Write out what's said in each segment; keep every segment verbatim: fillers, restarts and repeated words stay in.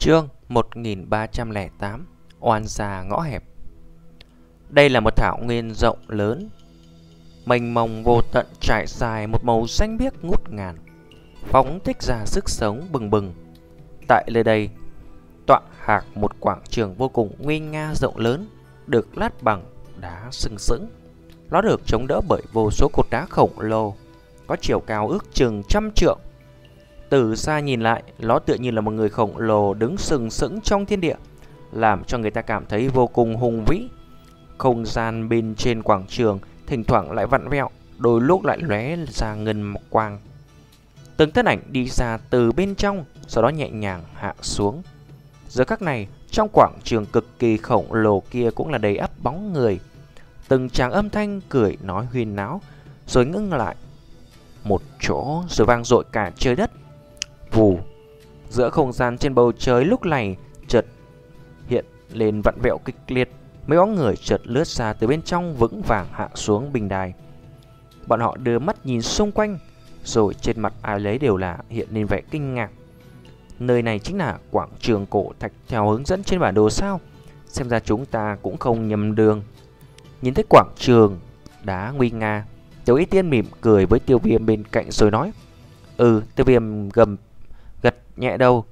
Chương một nghìn ba trăm lẻ tám. Oan gia ngõ hẹp. Đây là một thảo nguyên rộng lớn, mênh mông vô tận, trải dài một màu xanh biếc ngút ngàn, phóng thích ra sức sống bừng bừng. Tại nơi đây tọa hạc một quảng trường vô cùng nguy nga rộng lớn, được lát bằng đá sừng sững. Nó được chống đỡ bởi vô số cột đá khổng lồ, có chiều cao ước chừng trăm trượng. Từ xa nhìn lại, nó tựa như là một người khổng lồ đứng sừng sững trong thiên địa, làm cho người ta cảm thấy vô cùng hùng vĩ. Không gian bên trên quảng trường thỉnh thoảng lại vặn vẹo, đôi lúc lại lóe ra ngân mộc quang. Từng thân ảnh đi ra từ bên trong, sau đó nhẹ nhàng hạ xuống. Giờ khắc này, trong quảng trường cực kỳ khổng lồ kia cũng là đầy ắp bóng người. Từng tràng âm thanh cười nói huyên náo, rồi ngưng lại một chỗ, rồi vang dội cả trời đất. Vù, giữa không gian trên bầu trời lúc này chợt hiện lên vặn vẹo kịch liệt. Mấy bóng người chợt lướt ra từ bên trong, vững vàng hạ xuống bình đài. Bọn họ đưa mắt nhìn xung quanh, rồi trên mặt ai lấy đều là hiện lên vẻ kinh ngạc. Nơi này chính là quảng trường cổ thạch theo hướng dẫn trên bản đồ sao? Xem ra chúng ta cũng không nhầm đường. Nhìn thấy quảng trường đá nguy nga, Tiểu Y Tiên mỉm cười với Tiêu Viêm bên cạnh rồi nói: Ừ, Tiêu Viêm gầm gật nhẹ đầu.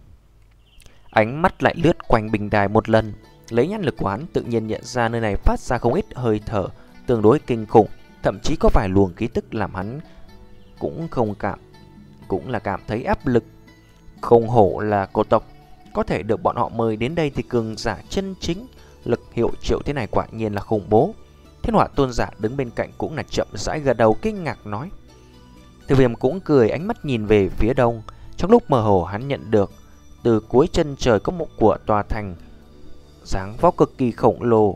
Ánh mắt lại lướt quanh bình đài một lần, lấy nhãn lực của hắn tự nhiên nhận ra nơi này phát ra không ít hơi thở tương đối kinh khủng, thậm chí có vài luồng khí tức làm hắn cũng không cảm cũng là cảm thấy áp lực. Không hổ là cổ tộc, có thể được bọn họ mời đến đây thì cường giả chân chính, lực hiệu triệu thế này quả nhiên là khủng bố. Thiên Hỏa Tôn giả đứng bên cạnh cũng là chậm rãi gật đầu kinh ngạc nói. Tiêu Viêm cũng cười, ánh mắt nhìn về phía đông. Trong lúc mơ hồ hắn nhận được từ cuối chân trời có một của tòa thành dáng vóc cực kỳ khổng lồ.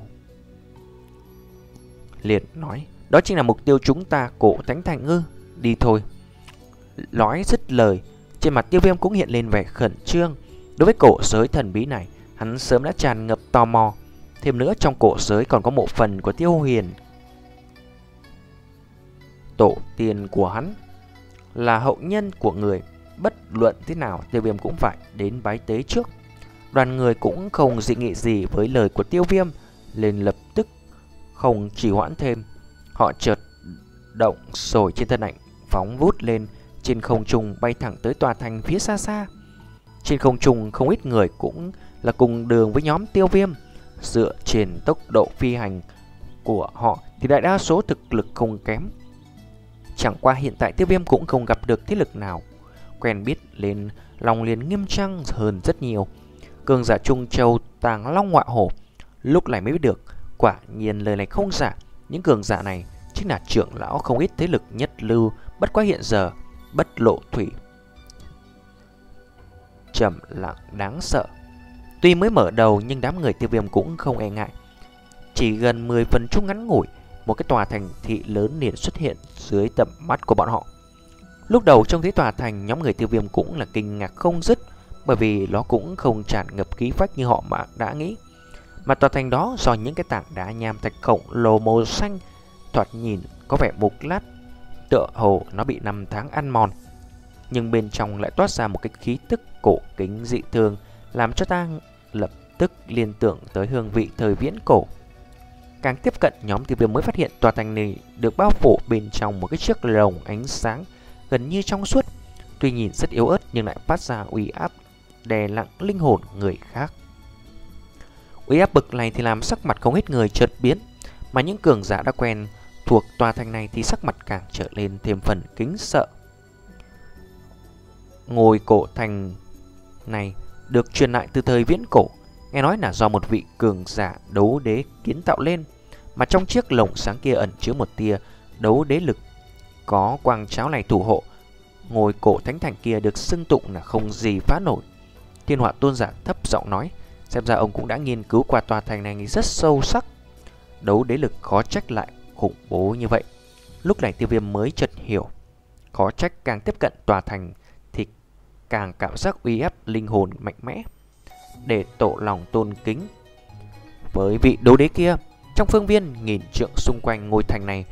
Liền nói: Đó chính là mục tiêu chúng ta, Cổ Thánh Thành ư? Đi thôi. Nói dứt lời, trên mặt Tiêu Viêm cũng hiện lên vẻ khẩn trương. Đối với cổ giới thần bí này, hắn sớm đã tràn ngập tò mò. Thêm nữa, trong cổ giới còn có một phần của Tiêu Huyền, tổ tiên của hắn là hậu nhân của người. Bất luận thế nào, Tiêu Viêm cũng phải đến bái tế trước. Đoàn người cũng không dị nghị gì với lời của Tiêu Viêm, lên lập tức không trì hoãn thêm. Họ chợt động rồi trên thân ảnh phóng vút lên trên không trung, bay thẳng tới tòa thành phía xa xa. Trên không trung không ít người cũng là cùng đường với nhóm Tiêu Viêm. Dựa trên tốc độ phi hành của họ thì đại đa số thực lực không kém. Chẳng qua hiện tại Tiêu Viêm cũng không gặp được thế lực nào quen biết, lên lòng liền nghiêm trang hơn rất nhiều. Cường giả Trung Châu Tàng Long Ngọa Hổ lúc này mới biết được, quả nhiên lời này không giả. Những cường giả này chính là trưởng lão không ít thế lực nhất lưu. Bất quá hiện giờ Bất Lộ Thủy trầm lặng đáng sợ. Tuy mới mở đầu nhưng đám người Tiêu Viêm cũng không e ngại. Chỉ gần mười phần chung ngắn ngủi, một cái tòa thành thị lớn liền xuất hiện dưới tầm mắt của bọn họ. Lúc đầu trông thấy tòa thành, nhóm người Tiêu Viêm cũng là kinh ngạc không dứt, bởi vì nó cũng không tràn ngập khí phách như họ mà đã nghĩ. Mà tòa thành đó do những cái tảng đá nham thạch khổng lồ màu xanh, thoạt nhìn có vẻ mục lát, tựa hồ nó bị năm tháng ăn mòn. Nhưng bên trong lại toát ra một cái khí tức cổ kính dị thường, làm cho ta lập tức liên tưởng tới hương vị thời viễn cổ. Càng tiếp cận, nhóm Tiêu Viêm mới phát hiện tòa thành này được bao phủ bên trong một cái chiếc lồng ánh sáng gần như trong suốt. Tuy nhìn rất yếu ớt nhưng lại phát ra uy áp đè nặng linh hồn người khác. Uy áp bực này thì làm sắc mặt không ít người chợt biến, mà những cường giả đã quen thuộc tòa thành này thì sắc mặt càng trở lên thêm phần kính sợ. Ngôi cổ thành này được truyền lại từ thời viễn cổ, nghe nói là do một vị cường giả đấu đế kiến tạo lên, mà trong chiếc lồng sáng kia ẩn chứa một tia đấu đế lực. Có quang cháo này thủ hộ, ngôi cổ thánh thành kia được xưng tụng là không gì phá nổi. Thiên Hỏa Tôn giả thấp giọng nói, xem ra ông cũng đã nghiên cứu qua tòa thành này rất sâu sắc. Đấu đế lực khó trách lại khủng bố như vậy. Lúc này Tiêu Viêm mới chợt hiểu, khó trách càng tiếp cận tòa thành thì càng cảm giác uy áp linh hồn mạnh mẽ. Để tổ lòng tôn kính với vị đấu đế kia, trong phương viên nghìn trượng xung quanh ngôi thành này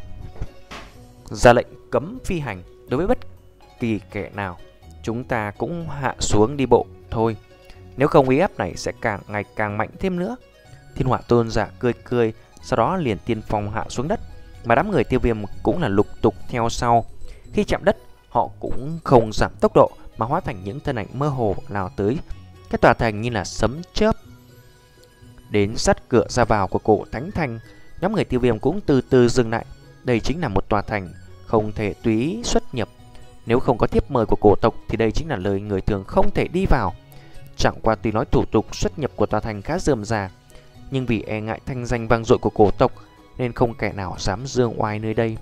ra lệnh cấm phi hành đối với bất kỳ kẻ nào. Chúng ta cũng hạ xuống đi bộ thôi. Nếu không uy áp này sẽ càng ngày càng mạnh thêm nữa. Thiên Hỏa Tôn giả cười cười, sau đó liền tiên phong hạ xuống đất, mà đám người Tiêu Viêm cũng là lục tục theo sau. Khi chạm đất, họ cũng không giảm tốc độ mà hóa thành những thân ảnh mơ hồ lao tới cái tòa thành như là sấm chớp. Đến sát cửa ra vào của cổ Thánh Thành, nhóm người Tiêu Viêm cũng từ từ dừng lại. Đây chính là một tòa thành không thể tùy ý xuất nhập. Nếu không có thiếp mời của cổ tộc thì đây chính là lời người thường không thể đi vào. Chẳng qua tuy nói thủ tục xuất nhập của tòa thành khá rườm rà, nhưng vì e ngại thanh danh vang dội của cổ tộc nên không kẻ nào dám dương oai nơi đây.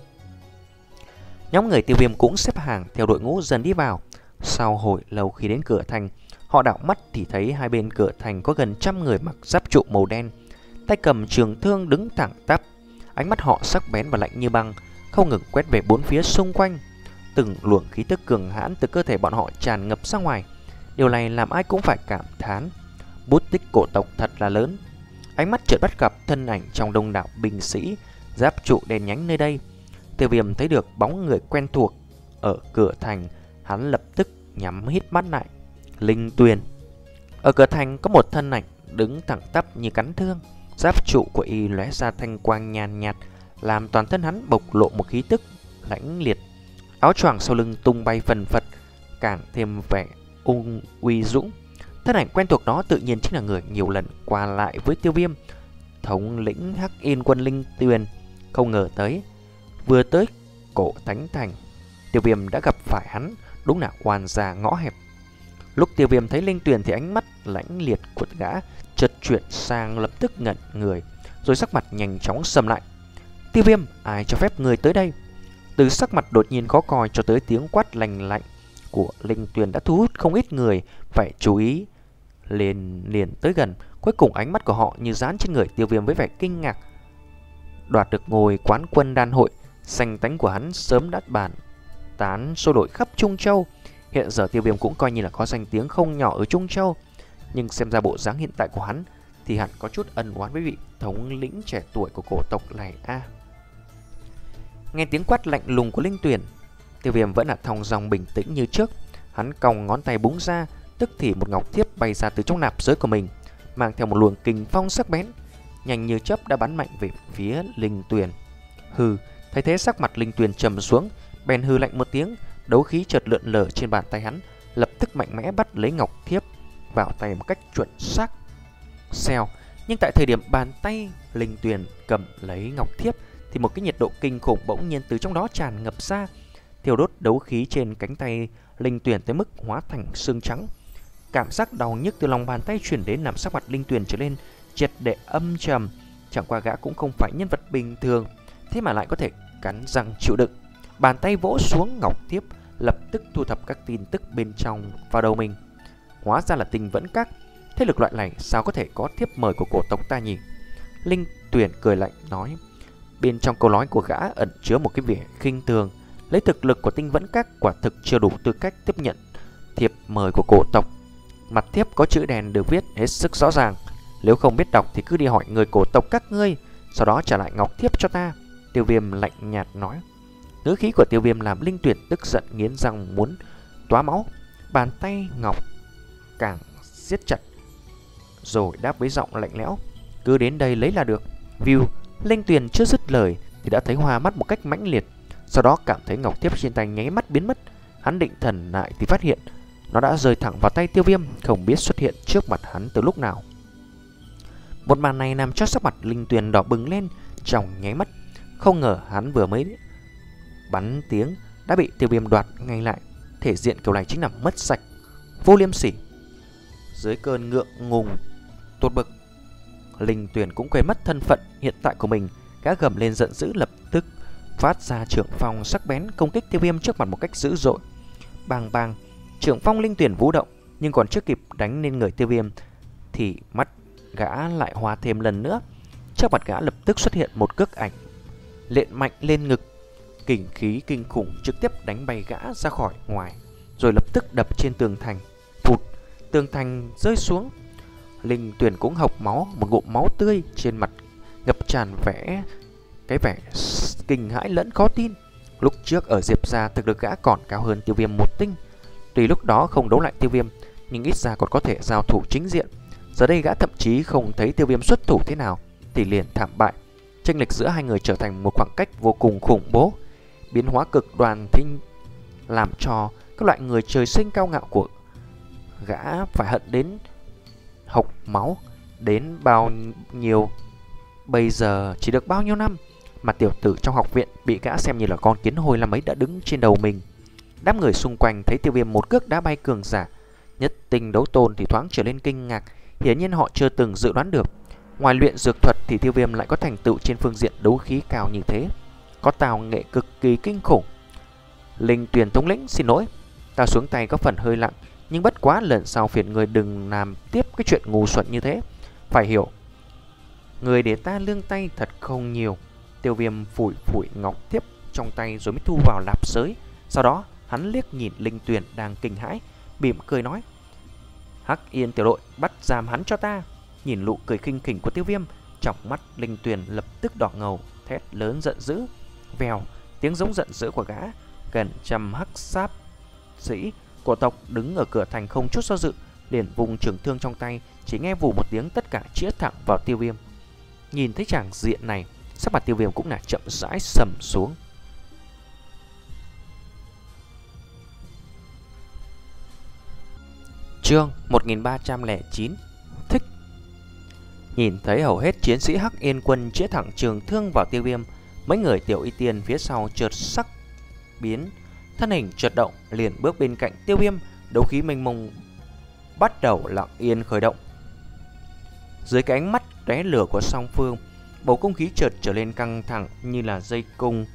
Nhóm người Tiêu Viêm cũng xếp hàng theo đội ngũ dần đi vào. Sau hồi lâu khi đến cửa thành, họ đảo mắt thì thấy hai bên cửa thành có gần trăm người mặc giáp trụ màu đen, tay cầm trường thương đứng thẳng tắp. Ánh mắt họ sắc bén và lạnh như băng, không ngừng quét về bốn phía xung quanh. Từng luồng khí tức cường hãn từ cơ thể bọn họ tràn ngập ra ngoài. Điều này làm ai cũng phải cảm thán, bút tích cổ tộc thật là lớn. Ánh mắt chợt bắt gặp thân ảnh trong đông đảo binh sĩ giáp trụ đen nhánh nơi đây. Tiêu Viêm thấy được bóng người quen thuộc ở cửa thành, hắn lập tức nhắm hít mắt lại. Linh Tuyền. Ở cửa thành có một thân ảnh đứng thẳng tắp như cắn thương, giáp trụ của y lóe ra thanh quang nhàn nhạt, làm toàn thân hắn bộc lộ một khí tức lãnh liệt. Áo choàng sau lưng tung bay phần phật, càng thêm vẻ ung uy dũng. Thân ảnh quen thuộc đó tự nhiên chính là người nhiều lần qua lại với Tiêu Viêm, thống lĩnh Hắc Yên quân Linh Tuyền. Không ngờ tới, vừa tới cổ Thánh Thành, Tiêu Viêm đã gặp phải hắn, đúng là oan gia ngõ hẹp. Lúc Tiêu Viêm thấy Linh Tuyền thì ánh mắt lãnh liệt của gã chợt chuyển sang lập tức ngẩn người, rồi sắc mặt nhanh chóng sầm lại. Tiêu Viêm, ai cho phép người tới đây? Từ sắc mặt đột nhiên khó coi cho tới tiếng quát lành lạnh của Linh Tuyền đã thu hút không ít người phải chú ý lên liền tới gần. Cuối cùng ánh mắt của họ như dán trên người Tiêu Viêm với vẻ kinh ngạc. Đoạt được ngồi quán quân đan hội, danh tánh của hắn sớm đã bàn tán xô đổi khắp Trung Châu. Hiện giờ Tiêu Viêm cũng coi như là có danh tiếng không nhỏ ở Trung Châu, nhưng xem ra bộ dáng hiện tại của hắn thì hẳn có chút ân oán với vị thống lĩnh trẻ tuổi của cổ tộc này a. À, nghe tiếng quát lạnh lùng của Linh Tuyền, Tiêu Viêm vẫn là thong dong bình tĩnh như trước. Hắn cong ngón tay búng ra, tức thì một ngọc thiếp bay ra từ trong nạp giới của mình, mang theo một luồng kình phong sắc bén, nhanh như chớp đã bắn mạnh về phía Linh Tuyền. Hừ, thấy thế sắc mặt Linh Tuyền trầm xuống, bèn hừ lạnh một tiếng, đấu khí chợt lượn lờ trên bàn tay hắn, lập tức mạnh mẽ bắt lấy ngọc thiếp vào tay một cách chuẩn xác. Xèo, nhưng tại thời điểm bàn tay Linh Tuyền cầm lấy ngọc thiếp thì một cái nhiệt độ kinh khủng bỗng nhiên từ trong đó tràn ngập ra, thiêu đốt đấu khí trên cánh tay Linh Tuyền tới mức hóa thành xương trắng. Cảm giác đau nhức từ lòng bàn tay truyền đến làm sắc mặt Linh Tuyền trở lên triệt để âm trầm. Chẳng qua gã cũng không phải nhân vật bình thường, thế mà lại có thể cắn răng chịu đựng. Bàn tay vỗ xuống ngọc thiếp, lập tức thu thập các tin tức bên trong vào đầu mình. Hóa ra là Tinh Vẫn Các, thế lực loại này sao có thể có thiếp mời của cổ tộc ta nhỉ? Linh Tuyền cười lạnh nói. Bên trong câu nói của gã ẩn chứa một cái vẻ khinh thường. Lấy thực lực của Tinh Vẫn Các quả thực chưa đủ tư cách tiếp nhận thiệp mời của cổ tộc. Mặt thiếp có chữ đen được viết hết sức rõ ràng, nếu không biết đọc thì cứ đi hỏi người cổ tộc các ngươi, sau đó trả lại ngọc thiếp cho ta. Tiêu Viêm lạnh nhạt nói. Ngữ khí của Tiêu Viêm làm Linh Tuyền tức giận nghiến răng muốn tóa máu. Bàn tay ngọc càng siết chặt, rồi đáp với giọng lạnh lẽo. Cứ đến đây lấy là được. View. Linh Tuyền chưa dứt lời thì đã thấy hoa mắt một cách mãnh liệt, sau đó cảm thấy ngọc thiếp trên tay nháy mắt biến mất. Hắn định thần lại thì phát hiện nó đã rơi thẳng vào tay Tiêu Viêm, không biết xuất hiện trước mặt hắn từ lúc nào. Một màn này làm cho sắc mặt Linh Tuyền đỏ bừng lên trong nháy mắt. Không ngờ hắn vừa mới bắn tiếng đã bị Tiêu Viêm đoạt ngay lại. Thể diện kiểu này chính là mất sạch, vô liêm sỉ. Dưới cơn ngượng ngùng tột bực, Linh Tuyền cũng quên mất thân phận hiện tại của mình. Gã gầm lên giận dữ, lập tức phát ra trưởng phong sắc bén công kích Tiêu Viêm trước mặt một cách dữ dội. Bang bang, trưởng phong Linh Tuyền vũ động, nhưng còn chưa kịp đánh lên người Tiêu Viêm thì mắt gã lại hóa thêm lần nữa. Trước mặt gã lập tức xuất hiện một cước ảnh lện mạnh lên ngực, kình khí kinh khủng trực tiếp đánh bay gã ra khỏi ngoài, rồi lập tức đập trên tường thành. Phụt, tường thành rơi xuống. Linh Tuyền cũng hộc máu, một ngụm máu tươi trên mặt ngập tràn vẻ cái vẻ kinh hãi lẫn khó tin. Lúc trước ở Diệp gia thực lực gã còn cao hơn Tiêu Viêm một tinh. Tuy lúc đó không đấu lại Tiêu Viêm, nhưng ít ra còn có thể giao thủ chính diện. Giờ đây gã thậm chí không thấy Tiêu Viêm xuất thủ thế nào thì liền thảm bại. Chênh lệch giữa hai người trở thành một khoảng cách vô cùng khủng bố. Biến hóa cực đoan thì làm cho các loại người trời sinh cao ngạo của gã phải hận đến hộc máu. Đến bao nhiêu bây giờ chỉ được bao nhiêu năm mà tiểu tử trong học viện bị gã xem như là con kiến hôi năm ấy đã đứng trên đầu mình. Đám người xung quanh thấy Tiêu Viêm một cước đá bay cường giả nhất tinh đấu tôn thì thoáng trở lên kinh ngạc. Hiển nhiên họ chưa từng dự đoán được, ngoài luyện dược thuật thì Tiêu Viêm lại có thành tựu trên phương diện đấu khí cao như thế, có tào nghệ cực kỳ kinh khủng. Linh Tuyền thống lĩnh, xin lỗi, ta xuống tay có phần hơi lặng, nhưng bất quá lần sau phiền người đừng làm tiếp cái chuyện ngu xuẩn như thế. Phải hiểu, người để ta lương tay thật không nhiều. Tiêu Viêm phủi phủi ngọc thiếp trong tay rồi mới thu vào lạp sới. Sau đó hắn liếc nhìn Linh Tuyền đang kinh hãi, mỉm cười nói: Hắc Yên tiểu đội, bắt giam hắn cho ta. Nhìn nụ cười khinh khỉnh của Tiêu Viêm, trong mắt Linh Tuyền lập tức đỏ ngầu, thét lớn giận dữ. Vèo, tiếng giống giận dữ của gã, gần trăm hắc sáp sĩ của tộc đứng ở cửa thành không chút do dự, liền vùng trường thương trong tay, chỉ nghe vù một tiếng tất cả chĩa thẳng vào Tiêu Viêm. Nhìn thấy tràng diện này, sắc mặt Tiêu Viêm cũng là chậm rãi sầm xuống. Chương một nghìn ba trăm lẻ chín. Thích. Nhìn thấy hầu hết chiến sĩ Hắc Yên quân chĩa thẳng trường thương vào Tiêu Viêm, mấy người Tiểu Y Tiên phía sau chợt sắc biến, thân hình chợt động, liền bước bên cạnh Tiêu Viêm. Đấu khí mênh mông bắt đầu lặng yên khởi động. Dưới cái ánh mắt tóe lửa của song phương, bầu không khí chợt trở lên căng thẳng như là dây cung.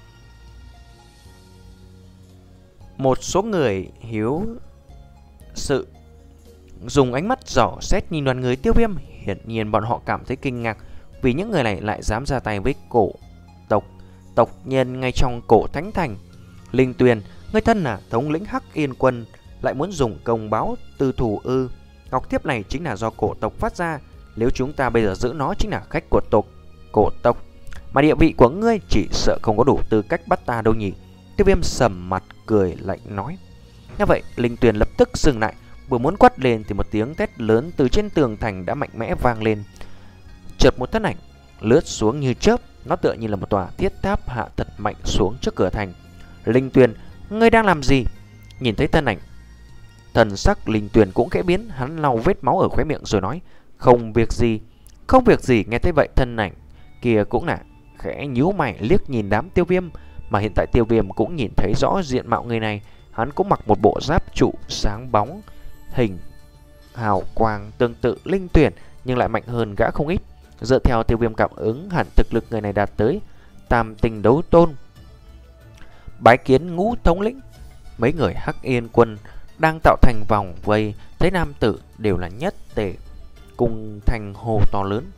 Một số người hiếu sự dùng ánh mắt dò xét nhìn đoàn người Tiêu Viêm. Hiển nhiên bọn họ cảm thấy kinh ngạc, vì những người này lại dám ra tay với cổ tộc tộc nhân ngay trong cổ thánh thành. Linh Tuyền, người thân là thống lĩnh Hắc Yên quân, lại muốn dùng công báo tư thủ ư? Ngọc thiếp này chính là do cổ tộc phát ra, nếu chúng ta bây giờ giữ nó chính là khách của tộc cổ tộc, mà địa vị của ngươi chỉ sợ không có đủ tư cách bắt ta đâu nhỉ? Tiêu Viêm sầm mặt cười lạnh nói. Như vậy Linh Tuyền lập tức dừng lại, vừa muốn quát lên thì một tiếng thét lớn từ trên tường thành đã mạnh mẽ vang lên. Chợt một thân ảnh lướt xuống như chớp, nó tựa như là một tòa thiết tháp hạ thật mạnh xuống trước cửa thành. Linh Tuyền, ngươi đang làm gì? Nhìn thấy thân ảnh, thần sắc Linh Tuyền cũng khẽ biến, hắn lau vết máu ở khóe miệng rồi nói: Không việc gì. Không việc gì. Nghe thấy vậy thân ảnh kia cũng là khẽ nhíu mày liếc nhìn đám Tiêu Viêm, mà hiện tại Tiêu Viêm cũng nhìn thấy rõ diện mạo người này. Hắn cũng mặc một bộ giáp trụ sáng bóng, hình hào quang tương tự Linh Tuyền nhưng lại mạnh hơn gã không ít. Dựa theo Tiêu Viêm cảm ứng, hẳn thực lực người này đạt tới tam tinh đấu tôn. Bái kiến Ngũ thống lĩnh. Mấy người Hắc Yên quân đang tạo thành vòng vây, thấy nam tử đều là nhất tề cùng thành hồ to lớn.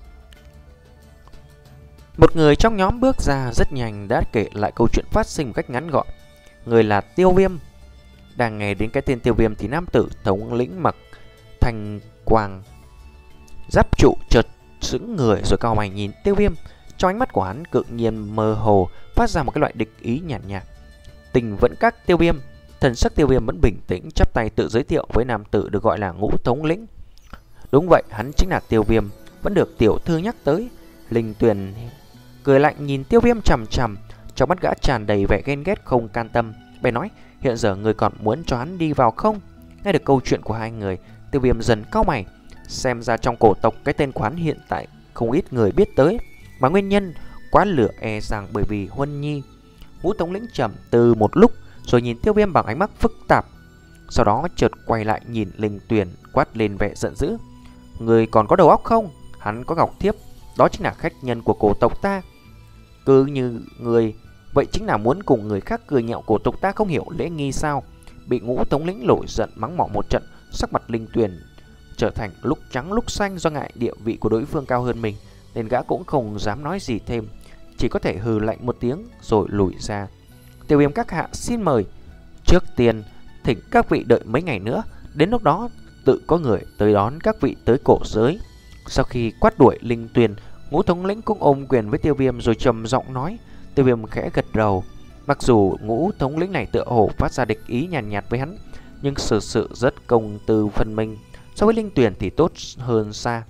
Một người trong nhóm bước ra rất nhanh đã kể lại câu chuyện phát sinh một cách ngắn gọn. Người là Tiêu Viêm. Đang nghe đến cái tên Tiêu Viêm thì nam tử thống lĩnh mặc thành quang giáp trụ chợt sững người rồi cau mày nhìn Tiêu Viêm. Trong ánh mắt của hắn tự nhiên mơ hồ phát ra một cái loại địch ý nhàn nhạt, nhạt. Tình vẫn các Tiêu Viêm. Thần sắc Tiêu Viêm vẫn bình tĩnh, chắp tay tự giới thiệu với nam tử được gọi là Ngũ thống lĩnh. Đúng vậy, hắn chính là Tiêu Viêm, vẫn được tiểu thư nhắc tới. Linh Tuyền cười lạnh nhìn Tiêu Viêm chằm chằm, trong mắt gã tràn đầy vẻ ghen ghét không can tâm. Bèn nói: Hiện giờ người còn muốn cho hắn đi vào không? Nghe được câu chuyện của hai người, Tiêu Viêm dần cau mày. Xem ra trong cổ tộc cái tên của hắn hiện tại không ít người biết tới, mà nguyên nhân quá lửa e rằng bởi vì Huân Nhi. Ngũ thống lĩnh trầm tư một lúc rồi nhìn Tiêu Viêm bằng ánh mắt phức tạp, sau đó chợt quay lại nhìn Linh Tuyền quát lên vẻ giận dữ: Người còn có đầu óc không? Hắn có ngọc thiếp, đó chính là khách nhân của cổ tộc ta. Cứ như người vậy chính là muốn cùng người khác cười nhạo cổ tộc ta không hiểu lễ nghi sao? Bị Ngũ thống lĩnh nổi giận mắng mỏ một trận, sắc mặt Linh Tuyền trở thành lúc trắng lúc xanh. Do ngại địa vị của đối phương cao hơn mình nên gã cũng không dám nói gì thêm, chỉ có thể hừ lạnh một tiếng rồi lùi ra. Tiêu Viêm các hạ xin mời. Trước tiên thỉnh các vị đợi mấy ngày nữa, đến lúc đó tự có người tới đón các vị tới cổ giới. Sau khi quát đuổi Linh Tuyền, Ngũ thống lĩnh cũng ôm quyền với Tiêu Viêm rồi trầm giọng nói. Tiêu Viêm khẽ gật đầu. Mặc dù Ngũ thống lĩnh này tựa hồ phát ra địch ý nhàn nhạt, nhạt với hắn, nhưng sự sự rất công tư phân minh. So với Linh Tuyền thì tốt hơn xa.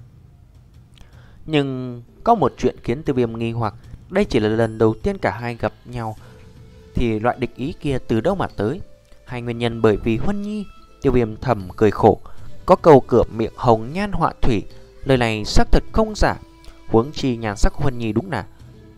Nhưng có một chuyện khiến Tiêu Viêm nghi hoặc. Đây chỉ là lần đầu tiên cả hai gặp nhau, thì loại địch ý kia từ đâu mà tới? Hai nguyên nhân bởi vì Huân Nhi. Tiêu Viêm thầm cười khổ. Có câu cửa miệng hồng nhan họa thủy, lời này xác thật không giả. Huống chi nhan sắc Huân Nhi đúng là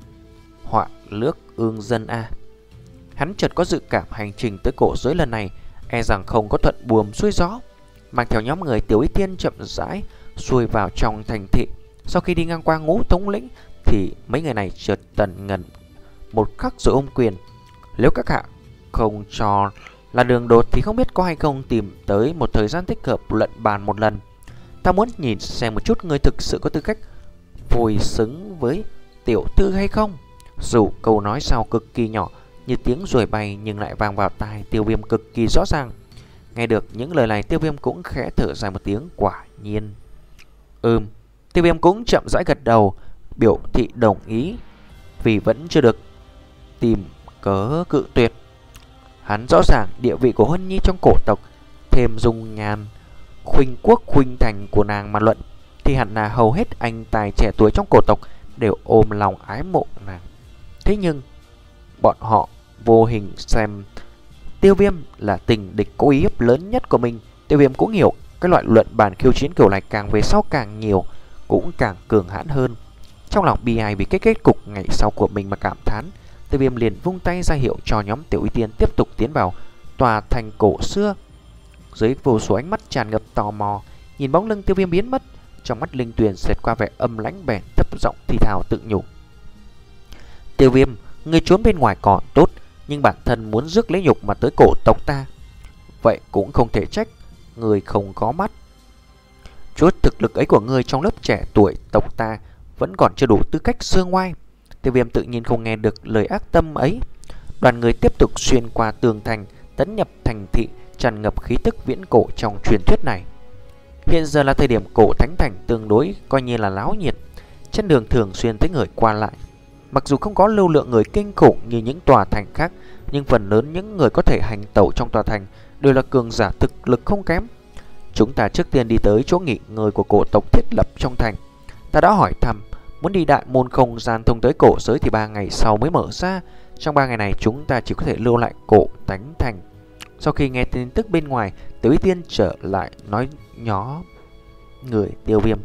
họa lước ương dân a. Hắn chợt có dự cảm hành trình tới cổ giới lần này e rằng không có thuận buồm xuôi gió. Mang theo nhóm người Tiểu Y Tiên chậm rãi xuôi vào trong thành thị. Sau khi đi ngang qua Ngũ thống lĩnh thì mấy người này chợt tần ngần một khắc rồi ôm quyền. Nếu các hạ không cho là đường đột thì không biết có hay không tìm tới một thời gian thích hợp luận bàn một lần. Ta muốn nhìn xem một chút người thực sự có tư cách phôi xứng với tiểu thư hay không. Dù câu nói sau cực kỳ nhỏ như tiếng ruồi bay nhưng lại vang vào tai Tiêu Viêm cực kỳ rõ ràng. Nghe được những lời này, Tiêu Viêm cũng khẽ thở dài một tiếng. Quả nhiên. Ừm. Tiêu Viêm cũng chậm rãi gật đầu, biểu thị đồng ý, vì vẫn chưa được tìm cớ cự tuyệt. Hắn rõ ràng địa vị của Huân Nhi trong cổ tộc, thêm dung nhan khuynh quốc khuynh thành của nàng mà luận, thì hẳn là hầu hết anh tài trẻ tuổi trong cổ tộc đều ôm lòng ái mộ nàng. Thế nhưng bọn họ vô hình xem Tiêu Viêm là tình địch có uy hiếp lớn nhất của mình. Tiêu Viêm cũng hiểu cái loại luận bàn khiêu chiến kiểu này càng về sau càng nhiều, cũng càng cường hãn hơn. Trong lòng bi ai vì cái kết cục ngày sau của mình mà cảm thán, Tiêu Viêm liền vung tay ra hiệu cho nhóm Tiểu Y Tiên tiếp tục tiến vào tòa thành cổ xưa. Dưới vô số ánh mắt tràn ngập tò mò, nhìn bóng lưng Tiêu Viêm biến mất, trong mắt Linh Tuyền xẹt qua vẻ âm lãnh bèn thấp giọng thì thào tự nhủ. Tiêu Viêm, người trốn bên ngoài còn tốt, nhưng bản thân muốn rước lấy nhục mà tới cổ tộc ta, vậy cũng không thể trách người không có mắt. Chút thực lực ấy của người trong lớp trẻ tuổi tộc ta vẫn còn chưa đủ tư cách xương ngoai. Tiêu Viêm tự nhiên không nghe được lời ác tâm ấy. Đoàn người tiếp tục xuyên qua tường thành, tấn nhập thành thị tràn ngập khí tức viễn cổ trong truyền thuyết này. Hiện giờ là thời điểm cổ thánh thành tương đối coi như là náo nhiệt, trên đường thường xuyên thấy người qua lại. Mặc dù không có lưu lượng người kinh khủng như những tòa thành khác, nhưng phần lớn những người có thể hành tẩu trong tòa thành đều là cường giả thực lực không kém. Chúng ta trước tiên đi tới chỗ nghỉ ngơi của cổ tộc thiết lập trong thành. Ta đã hỏi thăm, muốn đi đại môn không gian thông tới cổ giới thì ba ngày sau mới mở ra. Trong ba ngày này chúng ta chỉ có thể lưu lại cổ thánh thành. Sau khi nghe tin tức bên ngoài, Tiểu Y Tiên trở lại nói nhỏ người Tiêu Viêm.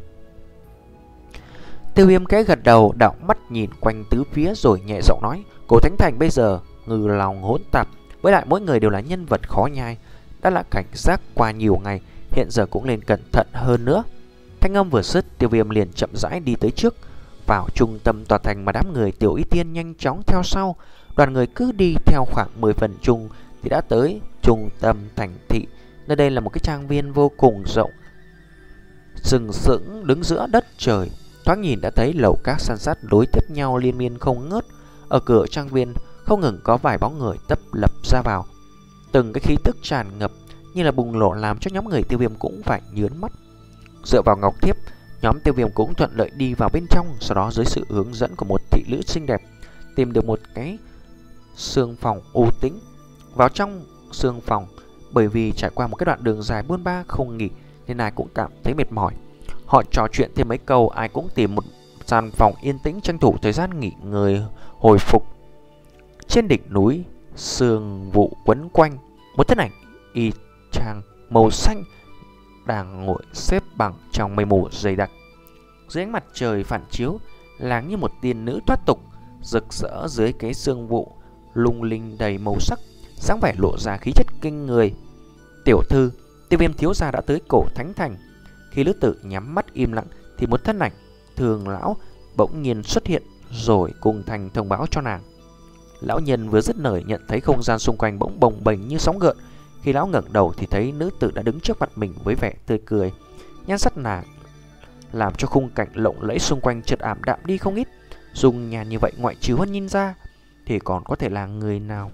Tiêu Viêm cái gật đầu, đảo mắt nhìn quanh tứ phía rồi nhẹ giọng nói, cổ thánh thành bây giờ ngư lòng hỗn tạp, với lại mỗi người đều là nhân vật khó nhai. Đã là cảnh giác qua nhiều ngày, hiện giờ cũng nên cẩn thận hơn nữa. Thanh âm vừa dứt, Tiêu Viêm liền chậm rãi đi tới trước, vào trung tâm tòa thành mà đám người Tiểu Y Tiên nhanh chóng theo sau. Đoàn người cứ đi theo khoảng mười phần chung thì đã tới trung tâm thành thị. Nơi đây là một cái trang viên vô cùng rộng, sừng sững đứng giữa đất trời. Thoáng nhìn đã thấy lầu các san sát đối tiếp nhau liên miên không ngớt. Ở cửa trang viên không ngừng có vài bóng người tấp lập ra vào. Từng cái khí tức tràn ngập như là bùng nổ làm cho nhóm người Tiêu Viêm cũng phải nhớn mắt. Dựa vào ngọc thiếp, nhóm Tiêu Viêm cũng thuận lợi đi vào bên trong. Sau đó dưới sự hướng dẫn của một thị nữ xinh đẹp, tìm được một cái sương phòng u tĩnh. Vào trong sương phòng, bởi vì trải qua một cái đoạn đường dài buôn ba không nghỉ nên ai cũng cảm thấy mệt mỏi. Họ trò chuyện thêm mấy câu, ai cũng tìm một gian phòng yên tĩnh tranh thủ thời gian nghỉ ngơi hồi phục. Trên đỉnh núi, sương vụ quấn quanh, một thân ảnh y chang màu xanh đang ngồi xếp bằng trong mây mù dày đặc. Dưới ánh mặt trời phản chiếu, láng như một tiên nữ thoát tục, rực rỡ dưới cái sương vụ lung linh đầy màu sắc, dáng vẻ lộ ra khí chất kinh người. Tiểu thư, Tiêu Viêm thiếu gia đã tới cổ thánh thành. Khi lữ tử nhắm mắt im lặng thì một thân ảnh thường lão bỗng nhiên xuất hiện rồi cùng thành thông báo cho nàng. Lão nhân vừa dứt lời nhận thấy không gian xung quanh bỗng bồng bềnh như sóng gợn. Khi lão ngẩng đầu thì thấy nữ tử đã đứng trước mặt mình với vẻ tươi cười. Nhan sắc nàng làm cho khung cảnh lộng lẫy xung quanh chợt ảm đạm đi không ít. Dùng nhàn như vậy ngoại trừ Huân Nhi ra thì còn có thể là người nào?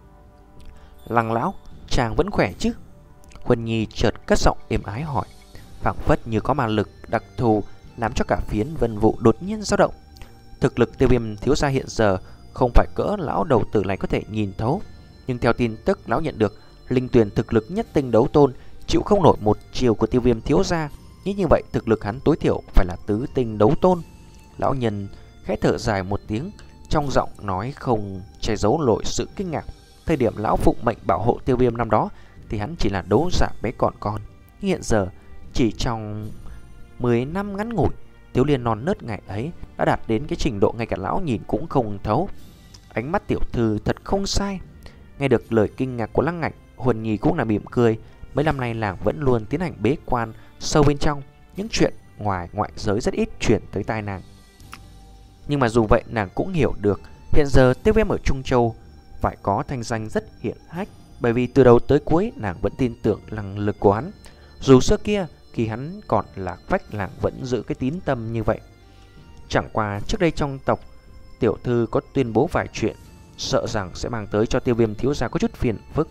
Lăng lão, chàng vẫn khỏe chứ? Huân Nhi chợt cất giọng êm ái hỏi, phảng phất như có ma lực đặc thù làm cho cả phiến vân vụ đột nhiên dao động. Thực lực Tiêu Viêm thiếu gia hiện giờ không phải cỡ lão đầu tử này có thể nhìn thấu, nhưng theo tin tức lão nhận được, Linh Tuyền thực lực nhất tinh đấu tôn, chịu không nổi một chiều của Tiêu Viêm thiếu gia. Nghĩ như vậy thực lực hắn tối thiểu phải là tứ tinh đấu tôn. Lão nhân khẽ thở dài một tiếng, trong giọng nói không che giấu nổi sự kinh ngạc. Thời điểm lão phụng mệnh bảo hộ Tiêu Viêm năm đó thì hắn chỉ là đấu giả bé còn con. Hiện giờ chỉ trong mười năm ngắn ngủi, thiếu niên non nớt ngày ấy đã đạt đến cái trình độ ngay cả lão nhìn cũng không thấu. Ánh mắt tiểu thư thật không sai. Nghe được lời kinh ngạc của Lăng Ngạnh, Huân Nhi cũng là mỉm cười. Mấy năm nay làng vẫn luôn tiến hành bế quan sâu bên trong, những chuyện ngoài ngoại giới rất ít chuyển tới tai nàng. Nhưng mà dù vậy nàng cũng hiểu được hiện giờ Tiêu Viêm ở Trung Châu phải có thanh danh rất hiển hách, bởi vì từ đầu tới cuối nàng vẫn tin tưởng năng lực của hắn. Dù xưa kia khi hắn còn là vách, nàng vẫn giữ cái tín tâm như vậy. Chẳng qua trước đây trong tộc tiểu thư có tuyên bố vài chuyện, sợ rằng sẽ mang tới cho Tiêu Viêm thiếu gia có chút phiền phức.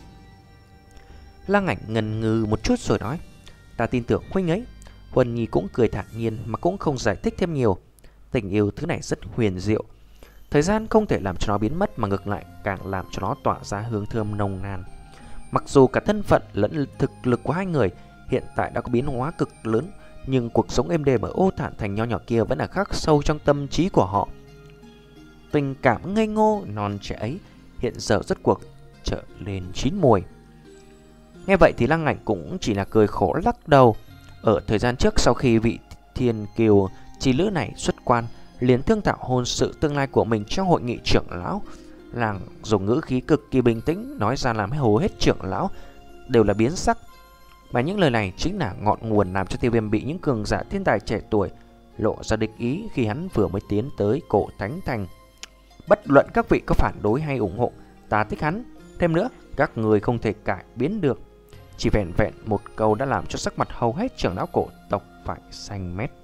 Lăng Ảnh ngần ngừ một chút rồi nói, ta tin tưởng huynh ấy. Huân Nhi cũng cười thản nhiên mà cũng không giải thích thêm nhiều. Tình yêu thứ này rất huyền diệu, thời gian không thể làm cho nó biến mất, mà ngược lại càng làm cho nó tỏa ra hương thơm nồng nàn. Mặc dù cả thân phận lẫn thực lực của hai người hiện tại đã có biến hóa cực lớn, nhưng cuộc sống êm đềm ở Ô Thản Thành nho nhỏ kia vẫn là khắc sâu trong tâm trí của họ. Tình cảm ngây ngô non trẻ ấy hiện giờ rốt cuộc trở lên chín mùi. Nghe vậy thì Lăng Ảnh cũng chỉ là cười khổ lắc đầu. Ở thời gian trước, sau khi vị thiên kiều chi lữ này xuất quan, liền thương thảo hôn sự tương lai của mình trong hội nghị trưởng lão. Làng dùng ngữ khí cực kỳ bình tĩnh nói ra làm hầu hết trưởng lão đều là biến sắc. Mà những lời này chính là ngọn nguồn làm cho Tiêu Viêm bị những cường giả thiên tài trẻ tuổi lộ ra địch ý khi hắn vừa mới tiến tới Cổ Thánh Thành. Bất luận các vị có phản đối hay ủng hộ, ta thích hắn. Thêm nữa, các người không thể cải biến được. Chỉ vẹn vẹn một câu đã làm cho sắc mặt hầu hết trưởng lão cổ tộc phải xanh mét.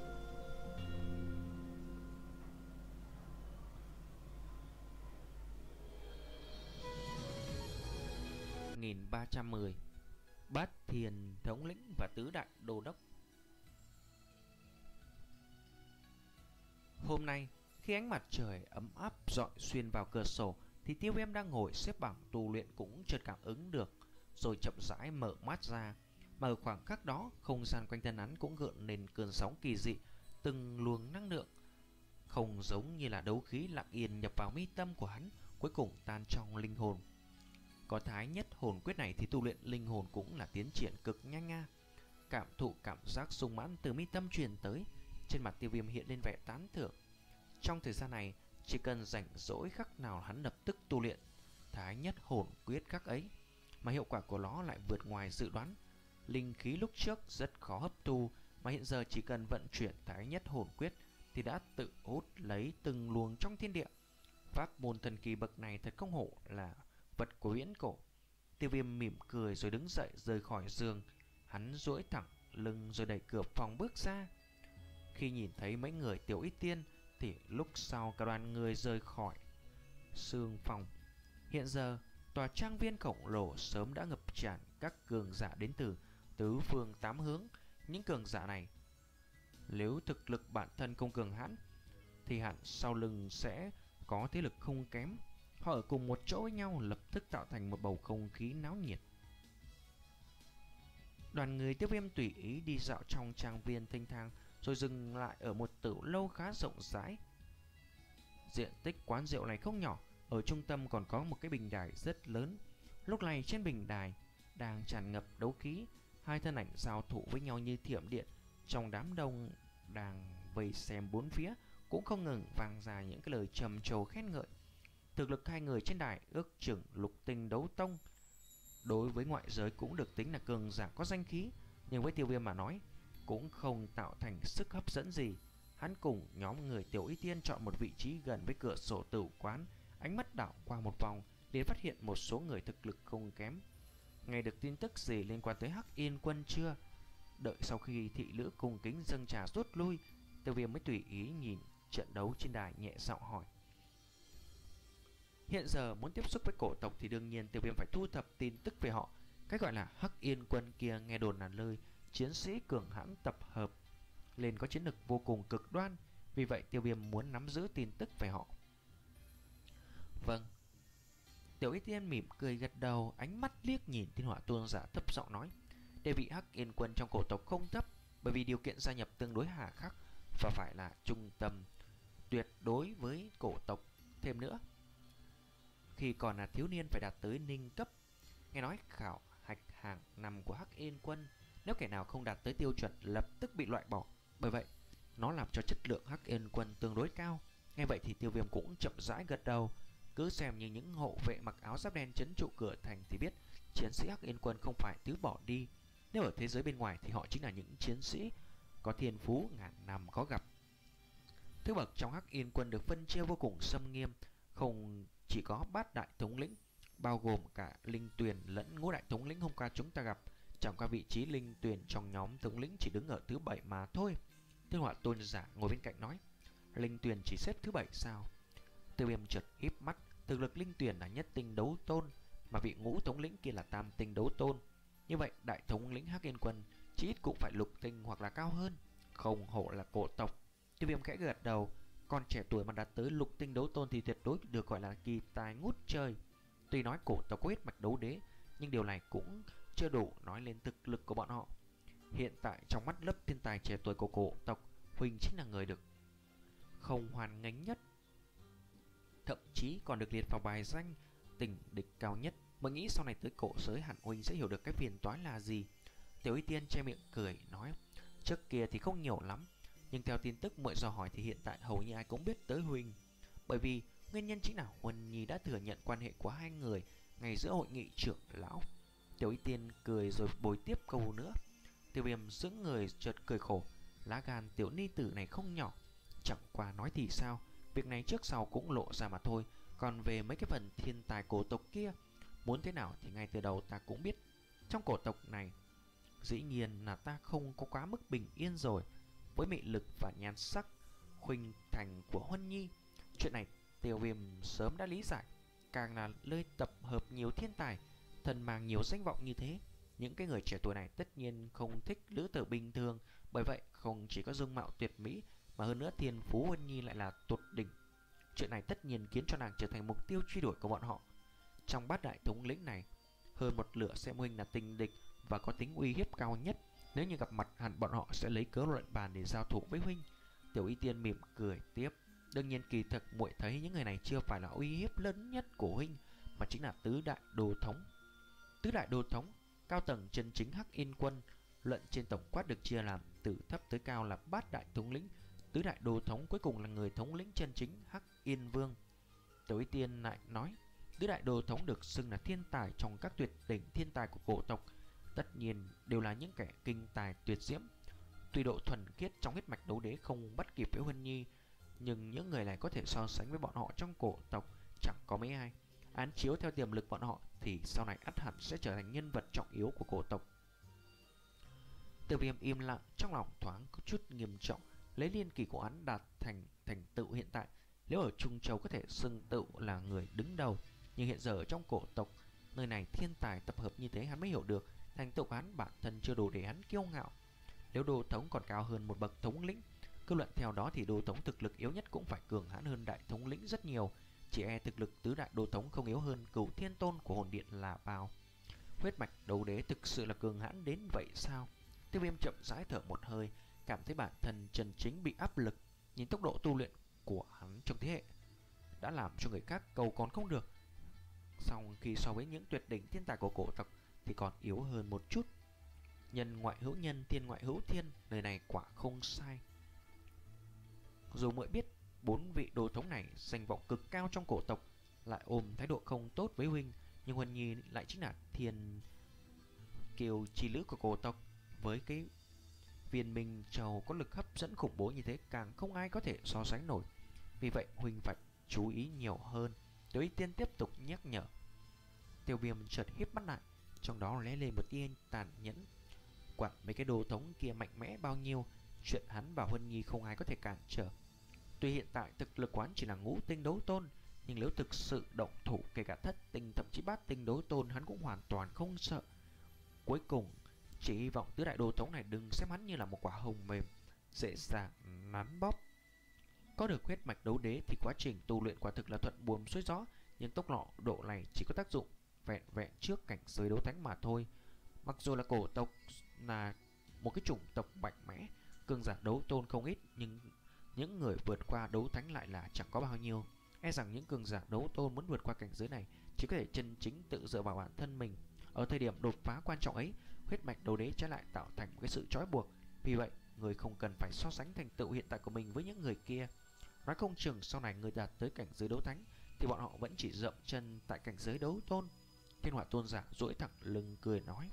một nghìn ba trăm mười Bát Thiền thống lĩnh và tứ đại đô đốc. Hôm nay, khi ánh mặt trời ấm áp rọi xuyên vào cửa sổ, thì Tiêu Viêm đang ngồi xếp bằng tu luyện cũng chợt cảm ứng được, rồi chậm rãi mở mắt ra. Mà ở khoảng khắc đó, không gian quanh thân hắn cũng gợn lên cơn sóng kỳ dị, từng luồng năng lượng không giống như là đấu khí lặng yên nhập vào mi tâm của hắn, cuối cùng tan trong linh hồn. Có thái nhất hồn quyết này thì tu luyện linh hồn cũng là tiến triển cực nhanh nga. Cảm thụ cảm giác sung mãn từ mi tâm truyền tới, trên mặt Tiêu Viêm hiện lên vẻ tán thưởng. Trong thời gian này, chỉ cần rảnh rỗi khắc nào hắn lập tức tu luyện thái nhất hồn quyết khắc ấy, mà hiệu quả của nó lại vượt ngoài dự đoán. Linh khí lúc trước rất khó hấp thu, mà hiện giờ chỉ cần vận chuyển thái nhất hồn quyết thì đã tự hút lấy từng luồng trong thiên địa. Pháp môn thần kỳ bậc này thật không hổ là vật của viễn cổ. Tiêu Viêm mỉm cười rồi đứng dậy rời khỏi giường. Hắn duỗi thẳng lưng rồi đẩy cửa phòng bước ra. Khi nhìn thấy mấy người Tiểu Y Tiên thì lúc sau cả đoàn người rời khỏi sương phòng. Hiện giờ tòa trang viên khổng lồ sớm đã ngập tràn các cường giả đến từ tứ phương tám hướng. Những cường giả này nếu thực lực bản thân không cường hãn thì hẳn sau lưng sẽ có thế lực không kém. Họ ở cùng một chỗ với nhau, lập tức tạo thành một bầu không khí náo nhiệt. Đoàn người Tiêu Viêm tùy ý đi dạo trong trang viên thanh thang, rồi dừng lại ở một tử lâu khá rộng rãi. Diện tích quán rượu này không nhỏ, ở trung tâm còn có một cái bình đài rất lớn. Lúc này trên bình đài đang tràn ngập đấu khí, hai thân ảnh giao thủ với nhau như thiểm điện. Trong đám đông đang vây xem bốn phía cũng không ngừng vang ra những cái lời trầm trồ khen ngợi. Thực lực hai người trên đài ước chừng lục tinh đấu tông, đối với ngoại giới cũng được tính là cường giả có danh khí, nhưng với Tiêu Viêm mà nói cũng không tạo thành sức hấp dẫn gì. Hắn cùng nhóm người Tiểu Y Tiên chọn một vị trí gần với cửa sổ tử quán, ánh mắt đảo qua một vòng liền phát hiện một số người thực lực không kém. Nghe được tin tức gì liên quan tới Hắc Yên Quân chưa? Đợi sau khi thị nữ cung kính dâng trà rút lui, Tiêu Viêm mới tùy ý nhìn trận đấu trên đài, nhẹ giọng hỏi. Hiện giờ muốn tiếp xúc với cổ tộc thì đương nhiên Tiêu Viêm phải thu thập tin tức về họ. Cái gọi là Hắc Yên Quân kia nghe đồn là lời chiến sĩ cường hãn tập hợp lên có chiến lược vô cùng cực đoan, vì vậy Tiêu Viêm muốn nắm giữ tin tức về họ. Vâng. Tiểu Y Tiên mỉm cười gật đầu, ánh mắt liếc nhìn Thiên Hỏa Tôn giả thấp giọng nói: địa vị Hắc Yên Quân trong cổ tộc không thấp, bởi vì điều kiện gia nhập tương đối hà khắc và phải là trung tâm tuyệt đối với cổ tộc. Thêm nữa, khi còn là thiếu niên phải đạt tới ninh cấp. Nghe nói khảo hạch hàng năm của Hắc Yên Quân, nếu kẻ nào không đạt tới tiêu chuẩn lập tức bị loại bỏ. Bởi vậy, nó làm cho chất lượng Hắc Yên Quân tương đối cao. Nghe vậy thì Tiêu Viêm cũng chậm rãi gật đầu. Cứ xem như những hộ vệ mặc áo giáp đen trấn trụ cửa thành thì biết chiến sĩ Hắc Yên Quân không phải thứ bỏ đi. Nếu ở thế giới bên ngoài thì họ chính là những chiến sĩ có thiên phú ngàn năm có gặp. Thứ bậc trong Hắc Yên Quân được phân chia vô cùng xâm nghiêm, không chỉ có bát đại thống lĩnh, bao gồm cả linh tuyền lẫn ngũ đại thống lĩnh hôm qua chúng ta gặp. Chẳng qua vị trí linh tuyền trong nhóm thống lĩnh chỉ đứng ở thứ bảy mà thôi. Thiên Hỏa Tôn giả ngồi bên cạnh nói: linh tuyền chỉ xếp thứ bảy sao? Tiêu Viêm chợt híp mắt. Thực lực linh tuyền là nhất tinh đấu tôn, mà vị ngũ thống lĩnh kia là tam tinh đấu tôn. Như vậy đại thống lĩnh Hắc Yên Quân chỉ ít cũng phải lục tinh hoặc là cao hơn. Không hổ là cổ tộc. Tiêu Viêm khẽ gật đầu. Con trẻ tuổi mà đạt tới lục tinh đấu tôn thì tuyệt đối được gọi là kỳ tài ngút trời. Tuy nói cổ tộc có huyết mạch đấu đế, nhưng điều này cũng chưa đủ nói lên thực lực của bọn họ. Hiện tại trong mắt lớp thiên tài trẻ tuổi của cổ tộc, Huỳnh chính là người được không hoàn nghênh nhất, thậm chí còn được liệt vào bài danh tình địch cao nhất. Mới nghĩ sau này tới cổ giới hẳn Huỳnh sẽ hiểu được cái phiền toái là gì. Tiểu Y Tiên che miệng cười nói: trước kia thì không nhiều lắm, nhưng theo tin tức muội dò hỏi thì hiện tại hầu như ai cũng biết tới Huỳnh. Bởi vì nguyên nhân chính là Huân Nhi đã thừa nhận quan hệ của hai người ngay giữa hội nghị trưởng lão. Tiểu Y Tiên cười rồi bồi tiếp câu nữa. Tiêu Viêm sững người chợt cười khổ. Lá gan tiểu ni tử này không nhỏ. Chẳng qua nói thì sao, việc này trước sau cũng lộ ra mà thôi. Còn về mấy cái phần thiên tài cổ tộc kia, muốn thế nào thì ngay từ đầu ta cũng biết. Trong cổ tộc này, dĩ nhiên là ta không có quá mức bình yên rồi. Với mị lực và nhan sắc khuynh thành của Huân Nhi, chuyện này Tiêu Viêm sớm đã lý giải. Càng là nơi tập hợp nhiều thiên tài, thần mang nhiều danh vọng như thế, những cái người trẻ tuổi này tất nhiên không thích lữ tử bình thường. Bởi vậy không chỉ có dung mạo tuyệt mỹ, mà hơn nữa thiên phú Huân Nhi lại là tột đỉnh. Chuyện này tất nhiên khiến cho nàng trở thành mục tiêu truy đuổi của bọn họ. Trong bát đại thống lĩnh này, hơn một lửa xem Huynh là tình địch và có tính uy hiếp cao nhất. Nếu như gặp mặt hẳn bọn họ sẽ lấy cớ luận bàn để giao thủ với Huynh. Tiểu Y Tiên mỉm cười tiếp: đương nhiên kỳ thực muội thấy những người này chưa phải là uy hiếp lớn nhất của Huynh, mà chính là tứ đại đô thống. Tứ đại đô thống, cao tầng chân chính Hắc Yên Quân, luận trên tổng quát được chia làm từ thấp tới cao là bát đại thống lĩnh. Tứ đại đô thống cuối cùng là người thống lĩnh chân chính Hắc Yên Vương. Tiểu Y Tiên lại nói: tứ đại đô thống được xưng là thiên tài trong các tuyệt đỉnh thiên tài của cổ tộc, tất nhiên đều là những kẻ kinh tài tuyệt diễm. Tuy độ thuần khiết trong huyết mạch đấu đế không bắt kịp với Huân Nhi, nhưng những người này có thể so sánh với bọn họ trong cổ tộc chẳng có mấy ai. Án chiếu theo tiềm lực bọn họ thì sau này ắt hẳn sẽ trở thành nhân vật trọng yếu của cổ tộc. Tiêu Viêm im lặng, trong lòng thoáng có chút nghiêm trọng. Lấy liên kỳ của hắn đạt thành thành tựu hiện tại, nếu ở Trung Châu có thể xưng tựu là người đứng đầu, nhưng hiện giờ ở trong cổ tộc, nơi này thiên tài tập hợp như thế, hắn mới hiểu được thành tựu của hắn bản thân chưa đủ để hắn kiêu ngạo. Nếu đô thống còn cao hơn một bậc thống lĩnh, cơ luận theo đó thì đô thống thực lực yếu nhất cũng phải cường hãn hơn đại thống lĩnh rất nhiều. Chỉ e thực lực tứ đại đô thống không yếu hơn Cửu Thiên Tôn của hồn điện là bao. Huyết mạch đấu đế thực sự là cường hãn đến vậy sao? Tiêu Viêm chậm rãi thở một hơi, cảm thấy bản thân chân chính bị áp lực. Nhìn tốc độ tu luyện của hắn trong thế hệ đã làm cho người khác cầu còn không được, song khi so với những tuyệt đỉnh thiên tài của cổ tộc thì còn yếu hơn một chút. Nhân ngoại hữu nhân, thiên ngoại hữu thiên, lời này quả không sai. Dù muội biết bốn vị đô thống này danh vọng cực cao trong cổ tộc, lại ôm thái độ không tốt với Huynh, nhưng Huân Nhi lại chính là thiên kiều chi lữ của cổ tộc. Với cái viên minh châu có lực hấp dẫn khủng bố như thế, càng không ai có thể so sánh nổi. Vì vậy Huynh phải chú ý nhiều hơn. Tiểu Y Tiên tiếp tục nhắc nhở. Tiêu Viêm chợt híp mắt lại, trong đó lóe lên một tia tàn nhẫn. Quản mấy cái đô thống kia mạnh mẽ bao nhiêu, chuyện hắn và Huân Nhi không ai có thể cản trở. Tuy hiện tại thực lực quán chỉ là ngũ tinh đấu tôn, nhưng nếu thực sự động thủ, kể cả thất tinh thậm chí bát tinh đấu tôn, hắn cũng hoàn toàn không sợ. Cuối cùng chỉ hy vọng tứ đại đô thống này đừng xem hắn như là một quả hồng mềm, dễ dàng nắn bóp. Có được huyết mạch đấu đế thì quá trình tu luyện quả thực là thuận buồm xuôi gió, nhưng tốc độ này chỉ có tác dụng vẹn vẹn trước cảnh giới đấu thánh mà thôi. Mặc dù là cổ tộc là một cái chủng tộc mạnh mẽ, cường giả đấu tôn không ít, nhưng những người vượt qua đấu thánh lại là chẳng có bao nhiêu. E rằng những cường giả đấu tôn muốn vượt qua cảnh giới này chỉ có thể chân chính tự dựa vào bản thân mình. Ở thời điểm đột phá quan trọng ấy, huyết mạch đấu đế trái lại tạo thành một cái sự trói buộc. Vì vậy, người không cần phải so sánh thành tựu hiện tại của mình với những người kia. Nói không chừng sau này người đạt tới cảnh giới đấu thánh thì bọn họ vẫn chỉ dậm chân tại cảnh giới đấu tôn. Thiên Hỏa tôn giả duỗi thẳng lưng cười nói.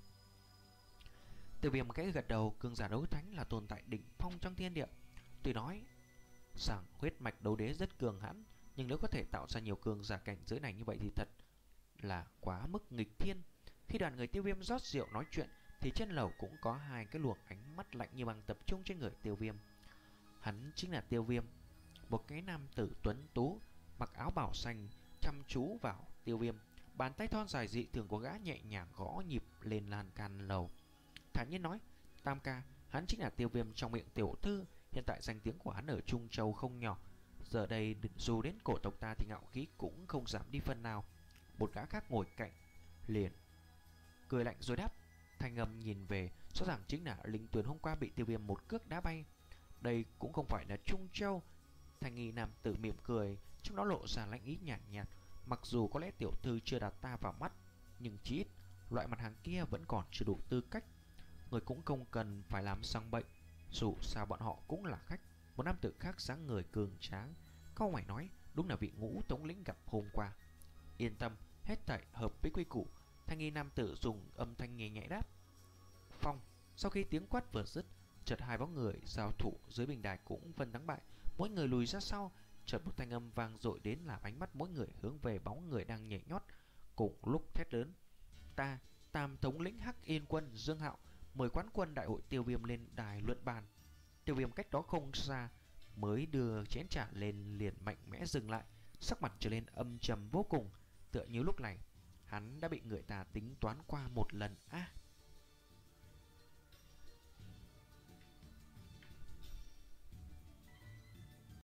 Tiêu Viêm cái gật đầu. Cường giả đấu thánh là tồn tại đỉnh phong trong thiên địa. Tuy nói rằng huyết mạch đấu đế rất cường hãn, nhưng nếu có thể tạo ra nhiều cường giả cảnh giới này như vậy thì thật là quá mức nghịch thiên. Khi đoàn người Tiêu Viêm rót rượu nói chuyện thì trên lầu cũng có hai cái luồng ánh mắt lạnh như băng tập trung trên người Tiêu Viêm. Hắn chính là Tiêu Viêm, một cái nam tử tuấn tú mặc áo bào xanh, chăm chú vào Tiêu Viêm. Bàn tay thon dài dị thường của gã nhẹ nhàng gõ nhịp lên lan can lầu, thản nhiên nói: Tam ca, hắn chính là Tiêu Viêm trong miệng tiểu thư. Hiện tại danh tiếng của hắn ở Trung Châu không nhỏ, giờ đây dù đến cổ tộc ta thì ngạo khí cũng không giảm đi phần nào. Một gã khác ngồi cạnh liền cười lạnh rồi đáp: Thanh âm nhìn về rõ ràng chính là Linh Tuyền hôm qua bị Tiêu Viêm một cước đá bay. Đây cũng không phải là Trung Châu. Thanh nghi nam tử mỉm cười, trong đó lộ ra lãnh ý nhàn nhạt, nhạt. Mặc dù có lẽ tiểu thư chưa đặt ta vào mắt, nhưng chí ít loại mặt hàng kia vẫn còn chưa đủ tư cách. Người cũng không cần phải làm sang bệnh, dù sao bọn họ cũng là khách. Một nam tử khác dáng người cường tráng câu mày nói: Đúng là vị Ngũ thống lĩnh gặp hôm qua. Yên tâm, hết thảy hợp với quy củ. Thanh nghi nam tử dùng âm thanh nhẹ nhẹ đáp: Phong. Sau khi tiếng quát vừa dứt, chợt hai bóng người giao thủ dưới bình đài cũng phân thắng bại. Mỗi người lùi ra sau. Chợt một thanh âm vang dội đến làm ánh mắt mỗi người hướng về bóng người đang nhảy nhót. Cùng lúc thét lớn: Ta, Tam thống lĩnh Hắc Yên quân Dương Hạo, mời quán quân đại hội Tiêu Viêm lên đài luận bàn. Tiêu Viêm cách đó không xa mới đưa chén trà lên liền mạnh mẽ dừng lại, sắc mặt trở lên âm trầm vô cùng, tựa như lúc này hắn đã bị người ta tính toán qua một lần. À,